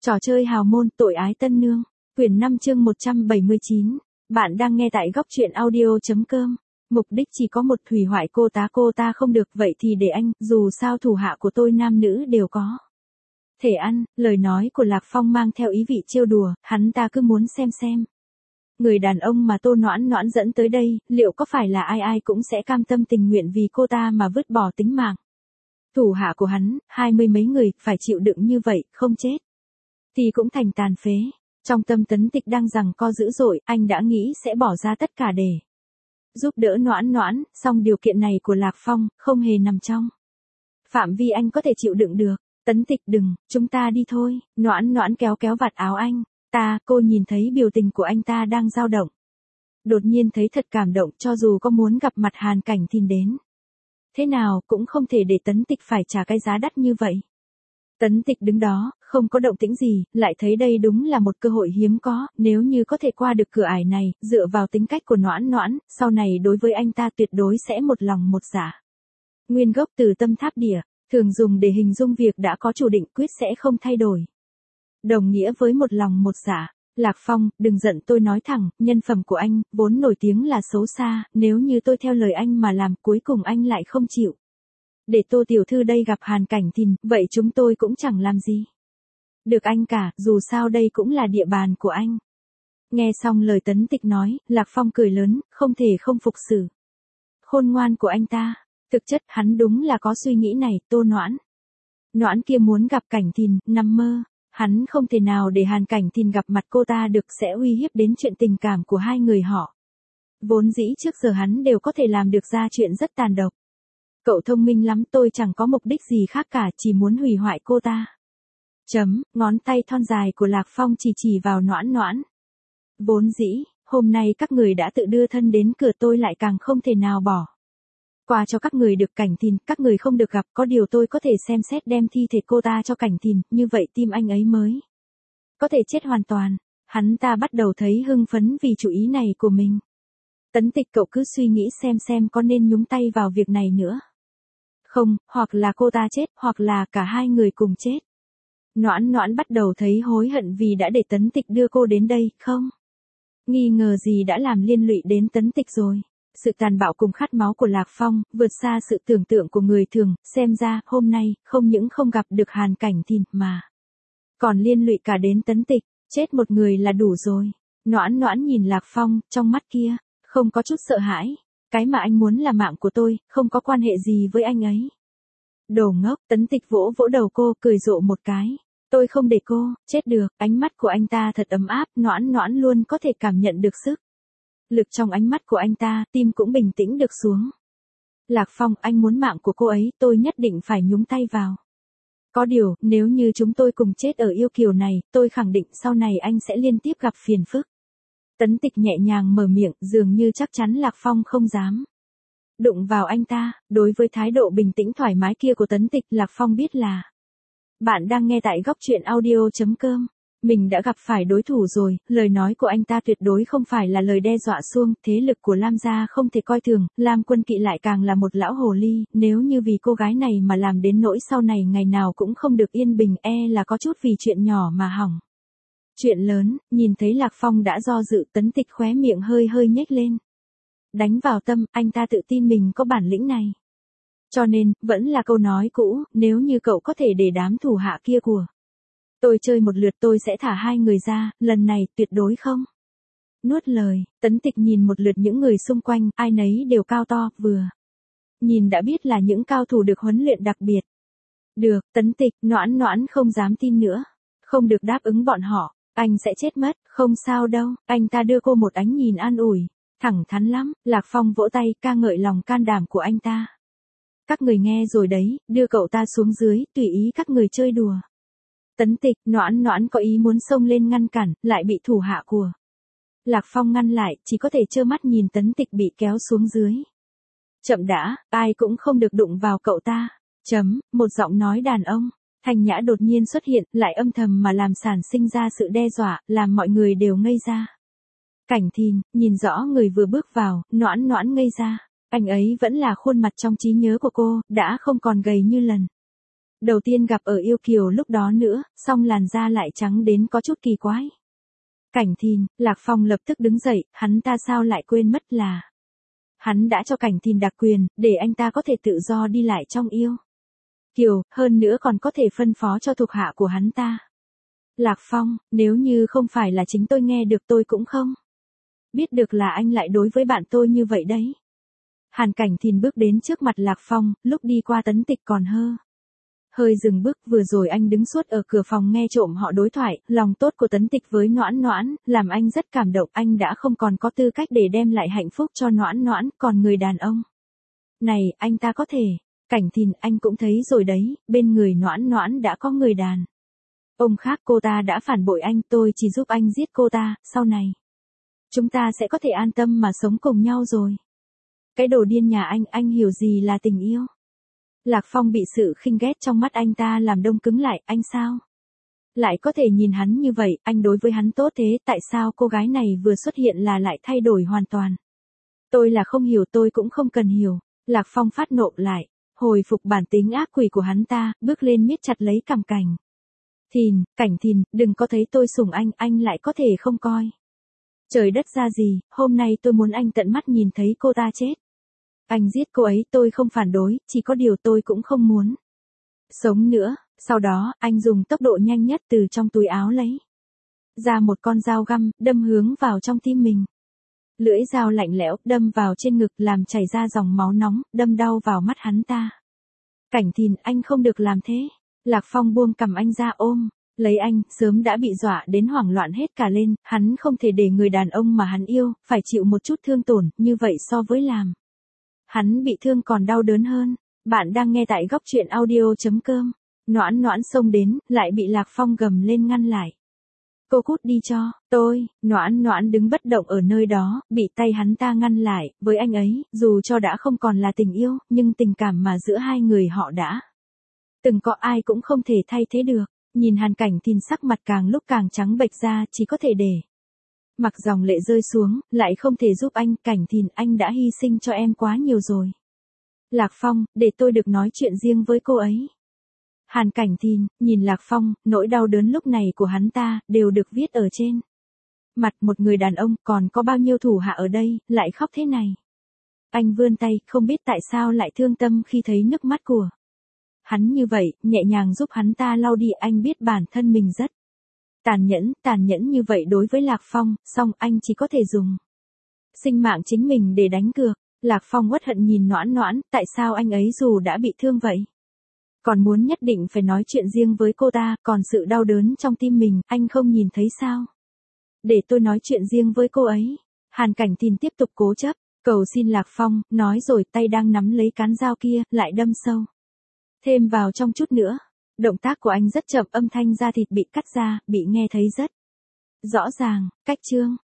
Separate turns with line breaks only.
Trò chơi hào môn tội ái tân nương. Quyển 5 chương 179. Bạn đang nghe tại góc truyện audio.com. Mục đích chỉ có một, hủy hoại cô ta không được, vậy thì để anh, dù sao thủ hạ của tôi nam nữ đều có thể ăn. Lời nói của Lạc Phong mang theo ý vị trêu đùa, hắn ta cứ muốn xem. Người đàn ông mà Tô Noãn Noãn dẫn tới đây, liệu có phải là ai cũng sẽ cam tâm tình nguyện vì cô ta mà vứt bỏ tính mạng. Thủ hạ của hắn, 20 mấy người, phải chịu đựng như vậy, không chết thì cũng thành tàn phế. Trong tâm Tấn Tịch đang giằng co dữ dội, anh đã nghĩ sẽ bỏ ra tất cả để giúp đỡ Noãn Noãn, song điều kiện này của Lạc Phong không hề nằm trong phạm vi anh có thể chịu đựng được. Tấn Tịch đừng, chúng ta đi thôi. Noãn Noãn kéo vạt áo anh. Cô nhìn thấy biểu tình của anh ta đang dao động. Đột nhiên thấy thật cảm động, cho dù có muốn gặp mặt Hàn Cảnh Thìn đến thế nào cũng không thể để Tấn Tịch phải trả cái giá đắt như vậy. Tấn Tịch đứng đó, không có động tĩnh gì, lại thấy đây đúng là một cơ hội hiếm có, nếu như có thể qua được cửa ải này, dựa vào tính cách của Noãn Noãn, sau này đối với anh ta tuyệt đối sẽ một lòng một dạ. Nguyên gốc từ Tâm Tháp Địa, thường dùng để hình dung việc đã có chủ định quyết sẽ không thay đổi. Đồng nghĩa với một lòng một dạ. Lạc Phong, đừng giận, tôi nói thẳng, nhân phẩm của anh, vốn nổi tiếng là xấu xa, nếu như tôi theo lời anh mà làm, cuối cùng anh lại không chịu để Tô tiểu thư đây gặp Hàn Cảnh Thìn, vậy chúng tôi cũng chẳng làm gì được anh cả, dù sao đây cũng là địa bàn của anh. Nghe xong lời Tấn Tịch nói, Lạc Phong cười lớn, không thể không phục sự khôn ngoan của anh ta. Thực chất hắn đúng là có suy nghĩ này. Tô Noãn Noãn kia muốn gặp Cảnh Thìn, nằm mơ. Hắn không thể nào để Hàn Cảnh Thìn gặp mặt cô ta được, sẽ uy hiếp đến chuyện tình cảm của hai người họ. Vốn dĩ trước giờ hắn đều có thể làm được ra chuyện rất tàn độc. Cậu thông minh lắm, tôi chẳng có mục đích gì khác cả, chỉ muốn hủy hoại cô ta. Ngón tay thon dài của Lạc Phong chỉ vào Noãn Noãn. Vốn dĩ, hôm nay các người đã tự đưa thân đến cửa, tôi lại càng không thể nào bỏ qua cho các người được. Cảnh Thìn, các người không được gặp, có điều tôi có thể xem xét đem thi thể cô ta cho Cảnh Thìn, như vậy tim anh ấy mới có thể chết hoàn toàn. Hắn ta bắt đầu thấy hưng phấn vì chủ ý này của mình. Tấn Tịch, cậu cứ suy nghĩ xem có nên nhúng tay vào việc này nữa không, hoặc là cô ta chết, hoặc là cả hai người cùng chết. Noãn Noãn bắt đầu thấy hối hận vì đã để Tấn Tịch đưa cô đến đây, không nghi ngờ gì đã làm liên lụy đến Tấn Tịch rồi. Sự tàn bạo cùng khát máu của Lạc Phong, vượt xa sự tưởng tượng của người thường, xem ra, hôm nay, không những không gặp được Hàn Cảnh Thìn, mà còn liên lụy cả đến Tấn Tịch, chết một người là đủ rồi. Noãn Noãn nhìn Lạc Phong, trong mắt kia không có chút sợ hãi. Cái mà anh muốn là mạng của tôi, không có quan hệ gì với anh ấy. Đồ ngốc. Tấn Tịch vỗ đầu cô, cười rộ một cái. Tôi không để cô chết được. Ánh mắt của anh ta thật ấm áp, Noãn Noãn luôn có thể cảm nhận được sức lực trong ánh mắt của anh ta, tim cũng bình tĩnh được xuống. Lạc Phong, anh muốn mạng của cô ấy, tôi nhất định phải nhúng tay vào. Có điều, nếu như chúng tôi cùng chết ở yêu kiều này, tôi khẳng định sau này anh sẽ liên tiếp gặp phiền phức. Tấn Tịch nhẹ nhàng mở miệng, dường như chắc chắn Lạc Phong không dám đụng vào anh ta. Đối với thái độ bình tĩnh thoải mái kia của Tấn Tịch, Lạc Phong biết là bạn đang nghe tại góc truyện audio.com. Mình đã gặp phải đối thủ rồi, lời nói của anh ta tuyệt đối không phải là lời đe dọa suông, thế lực của Lam gia không thể coi thường, Lam Quân Kỵ lại càng là một lão hồ ly, nếu như vì cô gái này mà làm đến nỗi sau này ngày nào cũng không được yên bình, là có chút vì chuyện nhỏ mà hỏng chuyện lớn. Nhìn thấy Lạc Phong đã do dự, Tấn Tịch khóe miệng hơi nhếch lên. Đánh vào tâm, anh ta tự tin mình có bản lĩnh này. Cho nên, vẫn là câu nói cũ, nếu như cậu có thể để đám thủ hạ kia của tôi chơi một lượt, tôi sẽ thả hai người ra, lần này tuyệt đối không nuốt lời. Tấn Tịch nhìn một lượt những người xung quanh, ai nấy đều cao to, vừa nhìn đã biết là những cao thủ được huấn luyện đặc biệt. Được, Tấn Tịch. Noãn Noãn không dám tin nữa. Không được đáp ứng bọn họ, anh sẽ chết mất. Không sao đâu. Anh ta đưa cô một ánh nhìn an ủi. Thẳng thắn lắm. Lạc Phong vỗ tay ca ngợi lòng can đảm của anh ta. Các người nghe rồi đấy, đưa cậu ta xuống dưới, tùy ý các người chơi đùa. Tấn Tịch, Noãn Noãn có ý muốn xông lên ngăn cản, lại bị thủ hạ của Lạc Phong ngăn lại, chỉ có thể trơ mắt nhìn Tấn Tịch bị kéo xuống dưới. Chậm đã, ai cũng không được đụng vào cậu ta. Một giọng nói đàn ông thanh nhã đột nhiên xuất hiện, lại âm thầm mà làm sản sinh ra sự đe dọa, làm mọi người đều ngây ra. Cảnh Thìn, nhìn rõ người vừa bước vào, Noãn Noãn ngây ra. Anh ấy vẫn là khuôn mặt trong trí nhớ của cô, đã không còn gầy như lần đầu tiên gặp ở Yêu Kiều lúc đó nữa, song làn da lại trắng đến có chút kỳ quái. Cảnh Thìn, Lạc Phong lập tức đứng dậy, hắn ta sao lại quên mất là hắn đã cho Cảnh Thìn đặc quyền, để anh ta có thể tự do đi lại trong Yêu Kiều, hơn nữa còn có thể phân phó cho thuộc hạ của hắn ta. Lạc Phong, nếu như không phải là chính tôi nghe được tôi cũng không biết được là anh lại đối với bạn tôi như vậy đấy. Hàn Cảnh Thìn bước đến trước mặt Lạc Phong, lúc đi qua Tấn Tịch còn hơi dừng bước, vừa rồi anh đứng suốt ở cửa phòng nghe trộm họ đối thoại, lòng tốt của Tấn Tịch với Noãn Noãn, làm anh rất cảm động, anh đã không còn có tư cách để đem lại hạnh phúc cho Noãn Noãn, còn người đàn ông này, anh ta có thể. Cảnh Thìn, anh cũng thấy rồi đấy, bên người Noãn Noãn đã có người đàn ông khác, cô ta đã phản bội anh, tôi chỉ giúp anh giết cô ta, sau này chúng ta sẽ có thể an tâm mà sống cùng nhau rồi. Cái đồ điên nhà anh hiểu gì là tình yêu? Lạc Phong bị sự khinh ghét trong mắt anh ta làm đông cứng lại, anh sao lại có thể nhìn hắn như vậy, anh đối với hắn tốt thế, tại sao cô gái này vừa xuất hiện là lại thay đổi hoàn toàn? Tôi là không hiểu, tôi cũng không cần hiểu. Lạc Phong phát nộ lại, hồi phục bản tính ác quỷ của hắn ta, bước lên miết chặt lấy cằm Cảnh Thìn, đừng có thấy tôi sủng anh lại có thể không coi trời đất ra gì, hôm nay tôi muốn anh tận mắt nhìn thấy cô ta chết. Anh giết cô ấy tôi không phản đối, chỉ có điều tôi cũng không muốn sống nữa. Sau đó, anh dùng tốc độ nhanh nhất từ trong túi áo lấy ra một con dao găm, đâm hướng vào trong tim mình. Lưỡi dao lạnh lẽo, đâm vào trên ngực làm chảy ra dòng máu nóng, đâm đau vào mắt hắn ta. Cảnh Thìn, anh không được làm thế. Lạc Phong buông cầm anh ra ôm lấy anh, sớm đã bị dọa đến hoảng loạn hết cả lên, hắn không thể để người đàn ông mà hắn yêu, phải chịu một chút thương tổn, như vậy so với làm hắn bị thương còn đau đớn hơn. Bạn đang nghe tại góc truyện audio.com. Noãn Noãn xông đến, lại bị Lạc Phong gầm lên ngăn lại. Cô cút đi cho tôi. Noãn Noãn đứng bất động ở nơi đó, bị tay hắn ta ngăn lại, với anh ấy, dù cho đã không còn là tình yêu, nhưng tình cảm mà giữa hai người họ đã từng có, ai cũng không thể thay thế được. Nhìn Hàn Cảnh Thìn sắc mặt càng lúc càng trắng bệch ra, chỉ có thể để mặc dòng lệ rơi xuống, lại không thể giúp anh. Cảnh Thìn, anh đã hy sinh cho em quá nhiều rồi. Lạc Phong, để tôi được nói chuyện riêng với cô ấy. Hàn Cảnh Thìn, nhìn Lạc Phong, nỗi đau đớn lúc này của hắn ta, đều được viết ở trên mặt một người đàn ông, còn có bao nhiêu thủ hạ ở đây, lại khóc thế này. Anh vươn tay, không biết tại sao lại thương tâm khi thấy nước mắt của hắn như vậy, nhẹ nhàng giúp hắn ta lau đi. Anh biết bản thân mình rất tàn nhẫn như vậy đối với Lạc Phong, song anh chỉ có thể dùng sinh mạng chính mình để đánh cược. Lạc Phong uất hận nhìn Noãn Noãn, tại sao anh ấy dù đã bị thương vậy, còn muốn nhất định phải nói chuyện riêng với cô ta, còn sự đau đớn trong tim mình, anh không nhìn thấy sao? Để tôi nói chuyện riêng với cô ấy. Hàn Cảnh Thìn tiếp tục cố chấp, cầu xin Lạc Phong, nói rồi tay đang nắm lấy cán dao kia, lại đâm sâu thêm vào trong chút nữa. Động tác của anh rất chậm, âm thanh da thịt bị cắt ra, bị nghe thấy rất rõ ràng. Cách chương